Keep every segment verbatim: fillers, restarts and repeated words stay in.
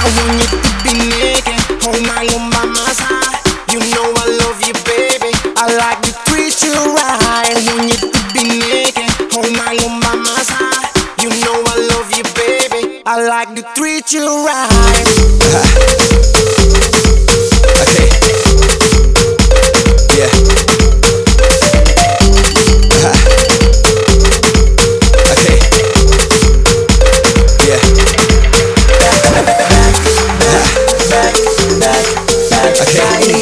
want you to be naked, hold my own by my side. You know I love you, baby. I like to treat you right. I want you to be naked, hold my own by my side. You know I love you, baby. I like to treat you right. Okay. Yeah. Okay. Yeah. Okay.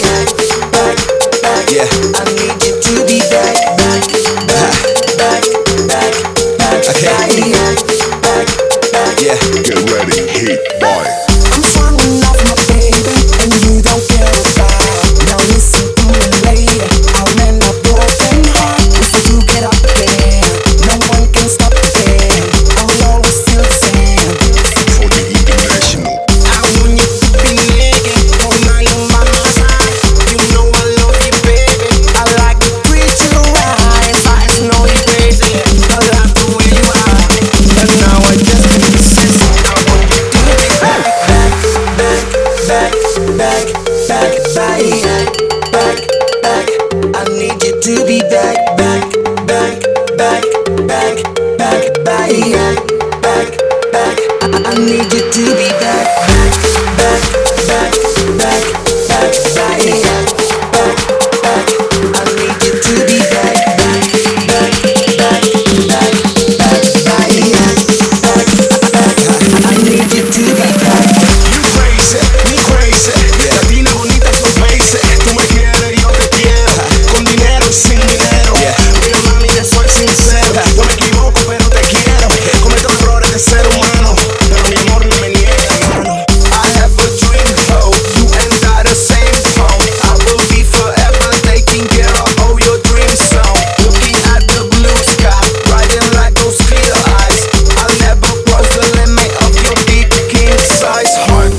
Yeah. I need you to be back, back, back, back, back, Okay. back, back. Yeah. Get ready, heat boy. I'm falling off my baby, and you don't care about. Now listen to me, lady. I'll mend a broken heart if you get up there. No one can stop the game. I will always feel the same. For the international. I want you to be naked, hold my own by my side. You know I love you, baby. I like to treat you right. I know you crazy, I love the way you are. And now I just need to say, I want you to be back, back, back, back, back, back, back, back, back. I need you to be back, back, back, back, back, back, back, back, back. I, I need you to be back, back, back, back, back, back, back, back. I need you to be back, back, back, back, back, back, back, back. I need you to be back. You crazy, me crazy. Latina bonita so basic. Tú me quieres, yo te quiero. Con dinero y sin dinero. Mira mami, yo soy sincero. No me equivoco, pero te quiero. Cometo errores de ser humano, pero mi amor no me niega, mano. I have a dream, oh, you and I the same phone. I will be forever taking care of all your dreams. So looking at the blue sky, riding like those clear eyes. I'll never cross the limit of your deep king size heart.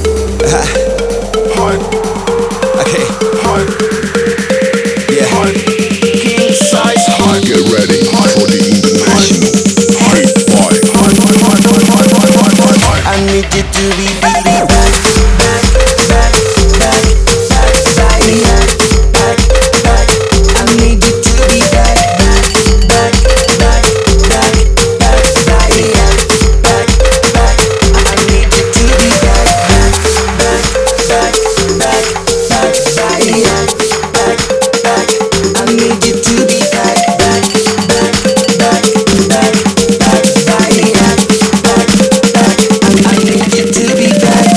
Heart, Okay. heart, Yeah. heart, king size heart. Get ready for the international. Heat boy. Heart, heart, heart, heart, heart, heart, heart, heart. I need you to be back, back, back, back, back, back, back, back. I need you to be back, back, back, back, back, back, back, back. I need you to be back, back, back, back, back, back, back, back. I need you to be back, back, back, back, back, back, back, back, back. I need you to be back.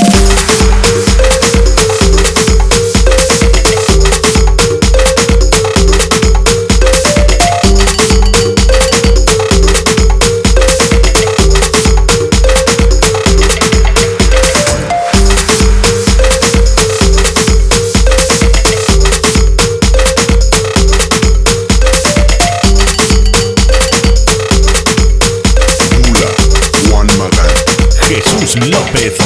Mula, Juan Magán. Jesús López